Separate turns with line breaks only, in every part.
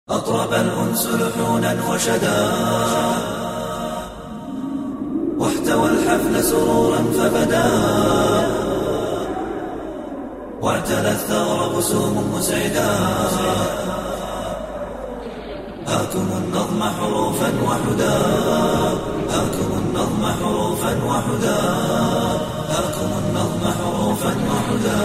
أطرب الأنس لحونا وشدا، واحتوى الحفل سرورا فبدا، واعتلى الثغر بسوم مسعدا. هاكم النظم حروفا وحدا، هاكم النظم حروفا وحدا، هاكم النظم حروفا وحدا.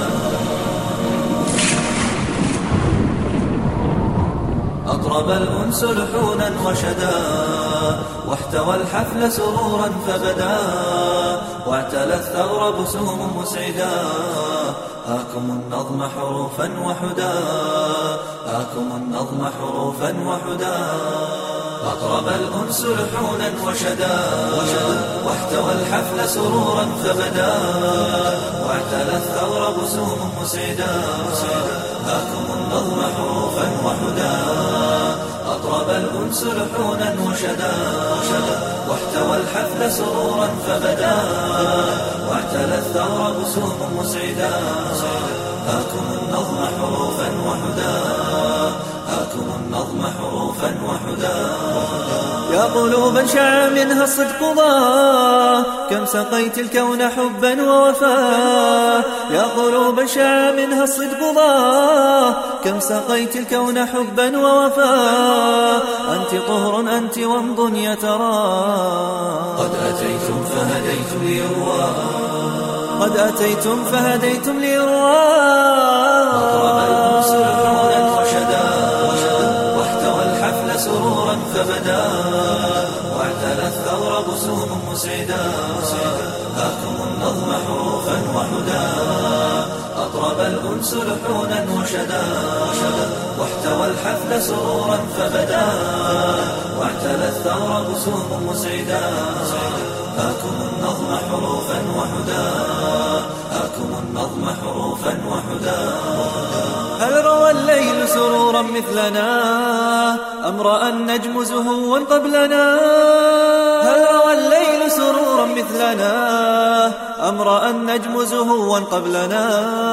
أطرب الأنس لحونا وشدا، واحتوى الحفل سرورا فبدا، واعتلى الثغر بسوم مسعدا. هاكم النظم حروفا وحدا، هاكم النظم حروفا وحدا. أطرب الأنس لحونا وشدا، واحتوى الحفل سرورا فبدا، واعتلى الثغر بسوم مسعدا. هاكم النظم حروفا وحدا. أطرب الأنس لحونا وشدا، واحتوى الحفل سرورا فبدا، واعتلى الثغر بسوم مسعدا. هاكم النظم حروفا وحدا، هاكم النظم حروفا وحدا.
يا قلوبا شع منها الصدق ضاء، كم سقيت الكون حبا ووفاء. يا قلوبا شع منها الصدق ضاء، كم سقيت الكون حبا ووفاء. أنت طهر أنت ومض يترى،
قد أتيتم فهديتم ليروى،
قد أتيتم فهديتم ليروى.
أطرب الأنس لحونا وشدا، واحتوى الحفل سرورا فبدا، واعتلى الثغر بسوم مسعدا. هاكم النظم حروفا وحدا. أطرب الأنس لحونا وشدا، واحتوى الحفل سرورا فبدا، واعتلى الثغر بسوم مسعدا. هاكم النظم حروفا وحدا، هاكم النظم حروفا وحدا.
هل روى الليل سرورا مثلنا، أم رأى النجم زهوا قبلنا؟ هل روى الليل سرورا مثلنا، أم رأى النجم زهوا قبلنا؟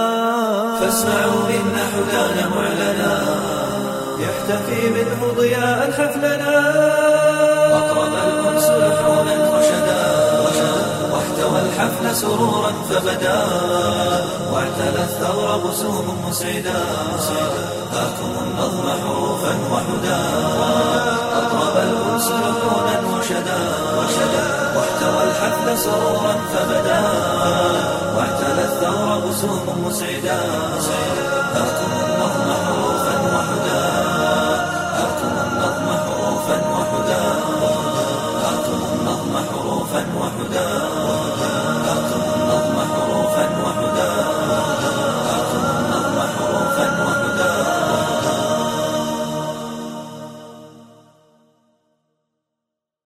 فاسمعوا إن حدانا معلنا،
يحتفي منه ضياء حفلنا.
أطرب الأنس لحونا وشدا، واحتوى الحفل سرورا فبدا، واعتلى الثغر بسوم مسعدا. هاكم النظم حروفا وحدا. أطرب الأنس لحونا وشدا، واحتوى الحفل سرورا فبدا، واعتلى الثغر بسوم مسعدا. هاكم النظم حروفا